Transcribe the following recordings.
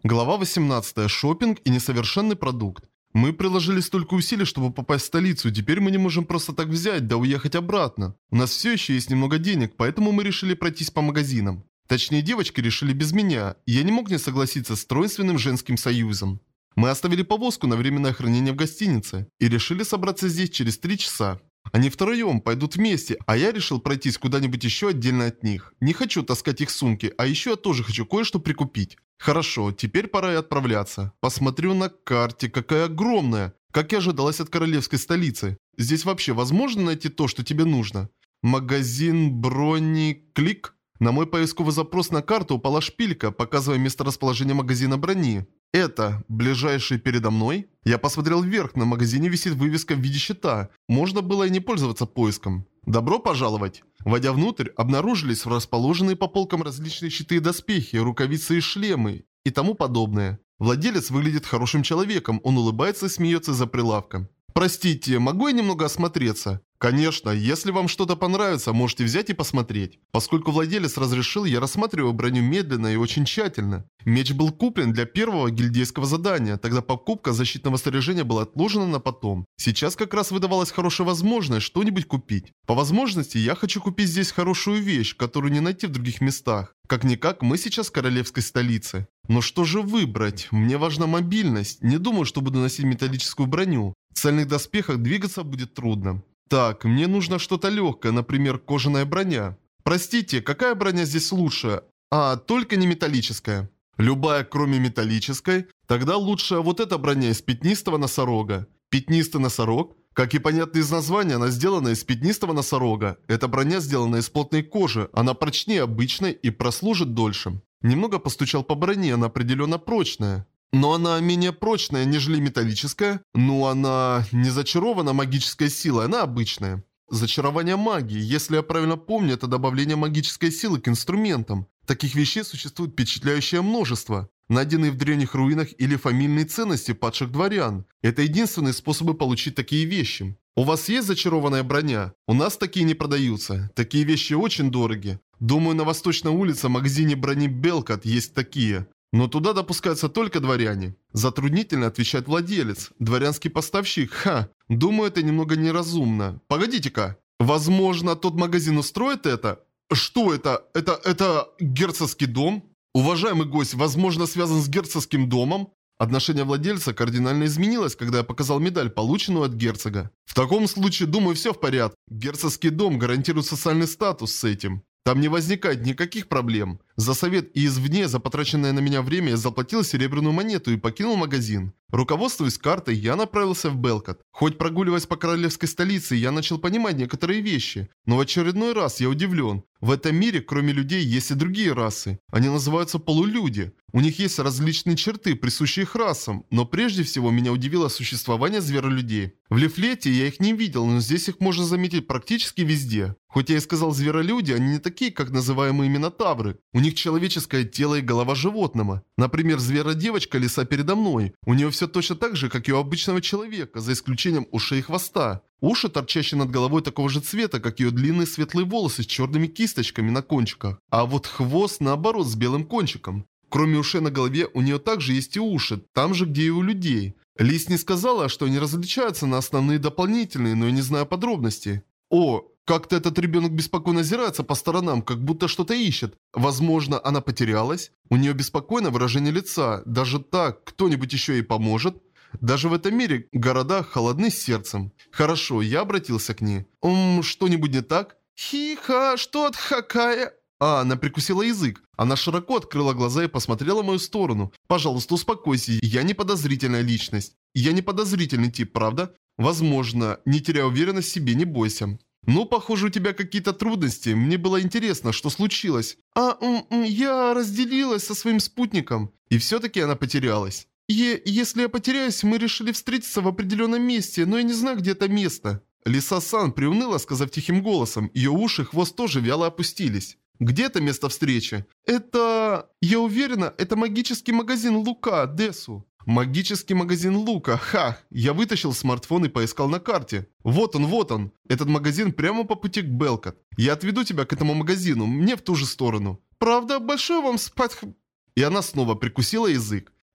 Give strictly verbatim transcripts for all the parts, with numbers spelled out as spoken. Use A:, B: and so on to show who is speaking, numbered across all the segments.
A: Глава восемнадцатая. Шопинг и несовершенный продукт. Мы приложили столько усилий, чтобы попасть в столицу, и теперь мы не можем просто так взять, да уехать обратно. У нас все еще есть немного денег, поэтому мы решили пройтись по магазинам. Точнее, девочки решили без меня, и я не мог не согласиться с тройственным женским союзом. Мы оставили повозку на временное хранение в гостинице и решили собраться здесь через три часа. Они втроем пойдут вместе, а я решил пройтись куда-нибудь еще отдельно от них. Не хочу таскать их сумки, а еще я тоже хочу кое-что прикупить. Хорошо, теперь пора и отправляться. Посмотрю на карте, какая огромная. Как и ожидалось от королевской столицы. Здесь вообще возможно найти то, что тебе нужно? Магазин брони клик. На мой поисковый запрос на карту упала шпилька, показывая месторасположение магазина брони. Это ближайший передо мной? Я посмотрел вверх, на магазине висит вывеска в виде щита. Можно было и не пользоваться поиском. Добро пожаловать! Войдя внутрь, обнаружились расположенные по полкам различные щиты и доспехи, рукавицы и шлемы и тому подобное. Владелец выглядит хорошим человеком, он улыбается и смеется за прилавком. Простите, могу я немного осмотреться? Конечно, если вам что-то понравится, можете взять и посмотреть. Поскольку владелец разрешил, я рассматриваю броню медленно и очень тщательно. Меч был куплен для первого гильдейского задания, тогда покупка защитного снаряжения была отложена на потом. Сейчас как раз выдавалась хорошая возможность что-нибудь купить. По возможности, я хочу купить здесь хорошую вещь, которую не найти в других местах. Как-никак, мы сейчас в королевской столице. Но что же выбрать? Мне важна мобильность. Не думаю, что буду носить металлическую броню. В цельных доспехах двигаться будет трудно. Так, мне нужно что-то легкое, например, кожаная броня. Простите, какая броня здесь лучше? А, только не металлическая. Любая, кроме металлической? Тогда лучше вот эта броня из пятнистого носорога. Пятнистый носорог? Как и понятно из названия, она сделана из пятнистого носорога. Эта броня сделана из плотной кожи, она прочнее обычной и прослужит дольше. Немного постучал по броне, она определенно прочная. Но она менее прочная, нежели металлическая. Ну, она не зачарована магической силой, она обычная. Зачарование магии. Если я правильно помню, это добавление магической силы к инструментам. Таких вещей существует впечатляющее множество. Найденные в древних руинах или фамильные ценности падших дворян. Это единственные способы получить такие вещи. У вас есть зачарованная броня? У нас такие не продаются. Такие вещи очень дороги. Думаю, на Восточной улице в магазине брони Белкат есть такие. Но туда допускаются только дворяне. Затруднительно отвечает владелец. Дворянский поставщик, ха. Думаю, это немного неразумно. Погодите-ка. Возможно, тот магазин устроит это? Что это? Это, это герцогский дом? Уважаемый гость, возможно, связан с герцогским домом? Отношение владельца кардинально изменилось, когда я показал медаль, полученную от герцога. В таком случае, думаю, все в порядке. Герцогский дом гарантирует социальный статус с этим. Там не возникает никаких проблем. За совет и извне за потраченное на меня время я заплатил серебряную монету и покинул магазин. Руководствуясь картой, я направился в Белкат. Хоть прогуливаясь по королевской столице, я начал понимать некоторые вещи. Но в очередной раз я удивлен. В этом мире, кроме людей, есть и другие расы. Они называются полулюди. У них есть различные черты, присущие их расам. Но прежде всего меня удивило существование зверолюдей. В Лифлете я их не видел, но здесь их можно заметить практически везде. Хоть я и сказал зверолюди, они не такие, как называемые минотавры. У них человеческое тело и голова животного. Например, зверодевочка лиса передо мной. У нее все точно так же, как и у обычного человека, за исключением ушей и хвоста. Уши, торчащие над головой такого же цвета, как ее длинные светлые волосы с черными кисточками на кончиках. А вот хвост, наоборот, с белым кончиком. Кроме ушей на голове, у нее также есть и уши, там же, где и у людей. Лис не сказала, что они различаются на основные и дополнительные, но я не знаю подробностей. О, как-то этот ребенок беспокойно озирается по сторонам, как будто что-то ищет. Возможно, она потерялась? У нее беспокойное выражение лица. Даже так, кто-нибудь еще ей поможет? Даже в этом мире города холодны сердцем. Хорошо, я обратился к ней. Ммм, что-нибудь не так? Хи-ха, что от хакая? А, она прикусила язык. Она широко открыла глаза и посмотрела в мою сторону. Пожалуйста, успокойся, я не подозрительная личность. Я не подозрительный тип, правда? Возможно, не теряя уверенность в себе, не бойся. Ну, похоже, у тебя какие-то трудности. Мне было интересно, что случилось. А, м -м, я разделилась со своим спутником. И все-таки она потерялась. Е если я потеряюсь, мы решили встретиться в определенном месте, но я не знаю, где это место. Лиса-сан приуныла, сказав тихим голосом. Ее уши и хвост тоже вяло опустились. Где это место встречи? Это... Я уверена, это магический магазин Лука, Десу. Магический магазин Лука, ха! Я вытащил смартфон и поискал на карте. Вот он, вот он. Этот магазин прямо по пути к Белкат. Я отведу тебя к этому магазину, мне в ту же сторону. Правда, большое вам спать... И она снова прикусила язык.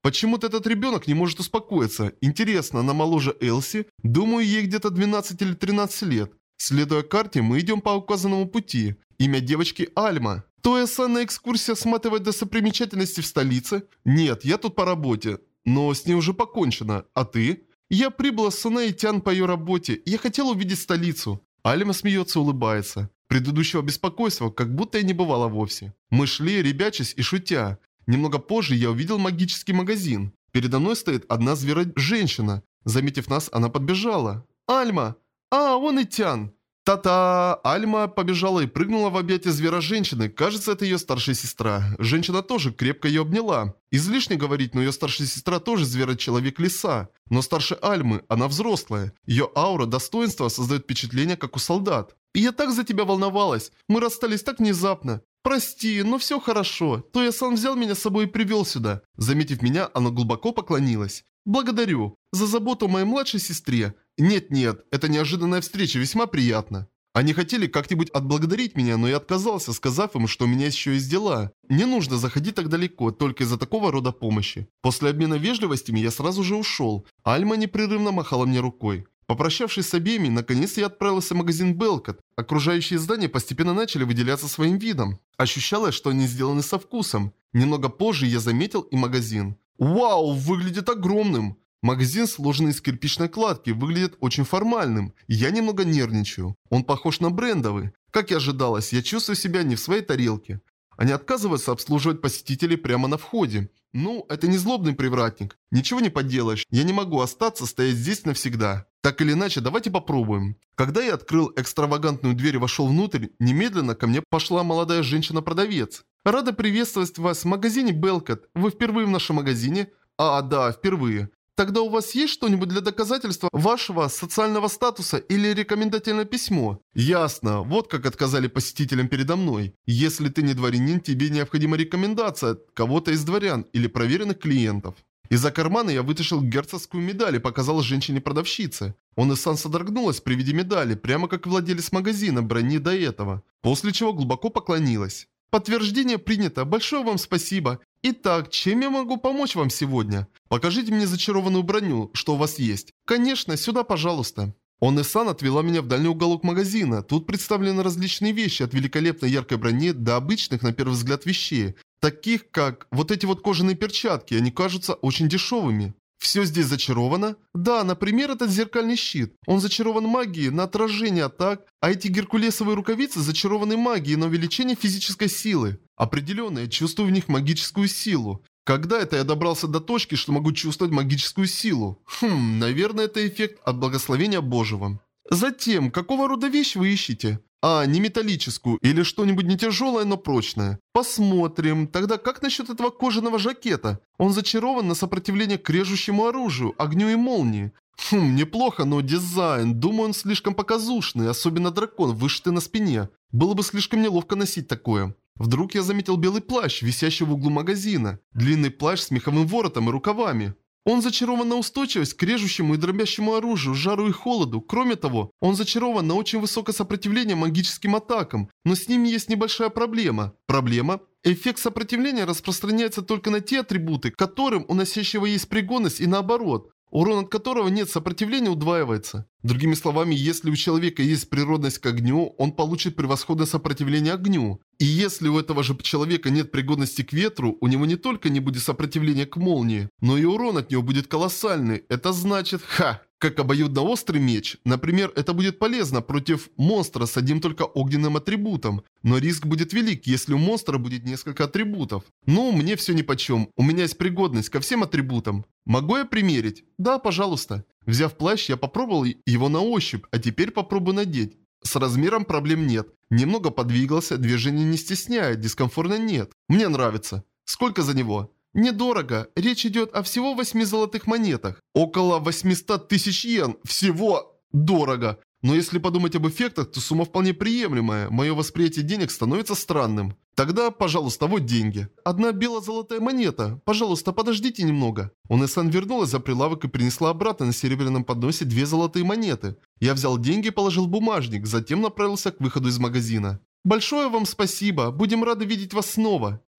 A: Почему-то этот ребенок не может успокоиться. Интересно, она моложе Элси? Думаю, ей где-то двенадцать или тринадцать лет. Следуя карте, мы идем по указанному пути. Имя девочки Альма. Тоя-сан экскурсия сматывает достопримечательности в столице? Нет, я тут по работе. Но с ней уже покончено. А ты? Я прибыла с Сунэ Тян по ее работе. Я хотела увидеть столицу. Альма смеется и улыбается. Предыдущего беспокойства как будто и не бывало вовсе. Мы шли, ребячась и шутя. Немного позже я увидел магический магазин. Передо мной стоит одна звера-женщина. Заметив нас, она подбежала. «Альма! А, вон и Тян!» Та-та! Альма побежала и прыгнула в объятия звера-женщины. Кажется, это ее старшая сестра. Женщина тоже крепко ее обняла. Излишне говорить, но ее старшая сестра тоже зверочеловек-лиса. Но старше Альмы, она взрослая. Ее аура достоинства создает впечатление, как у солдат. И я так за тебя волновалась. Мы расстались так внезапно. «Прости, но все хорошо. Тоя-сан взял меня с собой и привел сюда». Заметив меня, она глубоко поклонилась. «Благодарю. За заботу о моей младшей сестре. Нет-нет, эта неожиданная встреча весьма приятна». Они хотели как-нибудь отблагодарить меня, но я отказался, сказав им, что у меня еще есть дела. Не нужно заходить так далеко, только из-за такого рода помощи. После обмена вежливостями я сразу же ушел. Альма непрерывно махала мне рукой. Попрощавшись с обеими, наконец я отправился в магазин Белкот. Окружающие здания постепенно начали выделяться своим видом. Ощущалось, что они сделаны со вкусом. Немного позже я заметил и магазин. Вау, выглядит огромным! Магазин, сложенный из кирпичной кладки, выглядит очень формальным. Я немного нервничаю. Он похож на брендовый. Как и ожидалось, я чувствую себя не в своей тарелке. Они отказываются обслуживать посетителей прямо на входе. Ну, это не злобный привратник. Ничего не поделаешь. Я не могу остаться стоять здесь навсегда. Так или иначе, давайте попробуем. Когда я открыл экстравагантную дверь и вошел внутрь, немедленно ко мне пошла молодая женщина-продавец. «Рада приветствовать вас в магазине Белкот. Вы впервые в нашем магазине?» «А, да, впервые. Тогда у вас есть что-нибудь для доказательства вашего социального статуса или рекомендательное письмо?» «Ясно. Вот как отказали посетителям передо мной. Если ты не дворянин, тебе необходима рекомендация от кого-то из дворян или проверенных клиентов». Из-за кармана я вытащил герцогскую медаль и показал женщине-продавщице. Он и сан содрогнулась при виде медали, прямо как владелец магазина брони до этого. После чего глубоко поклонилась. «Подтверждение принято. Большое вам спасибо. Итак, чем я могу помочь вам сегодня? Покажите мне зачарованную броню, что у вас есть. Конечно, сюда, пожалуйста». Он и сан отвела меня в дальний уголок магазина. Тут представлены различные вещи, от великолепной яркой брони до обычных, на первый взгляд, вещей. Таких, как вот эти вот кожаные перчатки, они кажутся очень дешевыми. Все здесь зачаровано? Да, например, этот зеркальный щит. Он зачарован магией на отражение атак, а эти геркулесовые рукавицы зачарованы магией на увеличение физической силы. Определенно, я чувствую в них магическую силу. Когда это я добрался до точки, что могу чувствовать магическую силу? Хм, наверное, это эффект от благословения Божьего. Затем, какого рода вещь вы ищете? А, не металлическую, или что-нибудь не тяжелое, но прочное. Посмотрим. Тогда как насчет этого кожаного жакета? Он зачарован на сопротивление к режущему оружию, огню и молнии. Хм, неплохо, но дизайн. Думаю, он слишком показушный, особенно дракон, вышитый на спине. Было бы слишком неловко носить такое. Вдруг я заметил белый плащ, висящий в углу магазина. Длинный плащ с меховым воротом и рукавами. Он зачарован на устойчивость к режущему и дробящему оружию, жару и холоду. Кроме того, он зачарован на очень высокое сопротивление магическим атакам, но с ними есть небольшая проблема. Проблема? Эффект сопротивления распространяется только на те атрибуты, к которым у носящего есть пригодность, и наоборот. Урон от которого нет сопротивления удваивается. Другими словами, если у человека есть природность к огню, он получит превосходное сопротивление огню. И если у этого же человека нет пригодности к ветру, у него не только не будет сопротивления к молнии, но и урон от него будет колоссальный. Это значит, ха, как обоюдоострый меч. Например, это будет полезно против монстра с одним только огненным атрибутом. Но риск будет велик, если у монстра будет несколько атрибутов. Ну, мне все нипочем. У меня есть пригодность ко всем атрибутам. Могу я примерить? Да, пожалуйста. Взяв плащ, я попробовал его на ощупь, а теперь попробую надеть. С размером проблем нет. Немного подвигался, движение не стесняет, дискомфорта нет. Мне нравится. Сколько за него? Недорого. Речь идет о всего восьми золотых монетах. Около восьмисот тысяч йен. Всего дорого. Но если подумать об эффектах, то сумма вполне приемлемая. Мое восприятие денег становится странным. Тогда, пожалуйста, вот деньги. Одна бело-золотая монета. Пожалуйста, подождите немного. Он-сан вернулась за прилавок и принесла обратно на серебряном подносе две золотые монеты. Я взял деньги и положил в бумажник, затем направился к выходу из магазина. Большое вам спасибо. Будем рады видеть вас снова.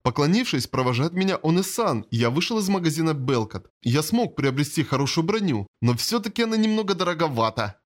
A: Поклонившись, провожает меня Он-и-сан, и я вышел из магазина Белкот. Я смог приобрести хорошую броню, но все-таки она немного дороговата.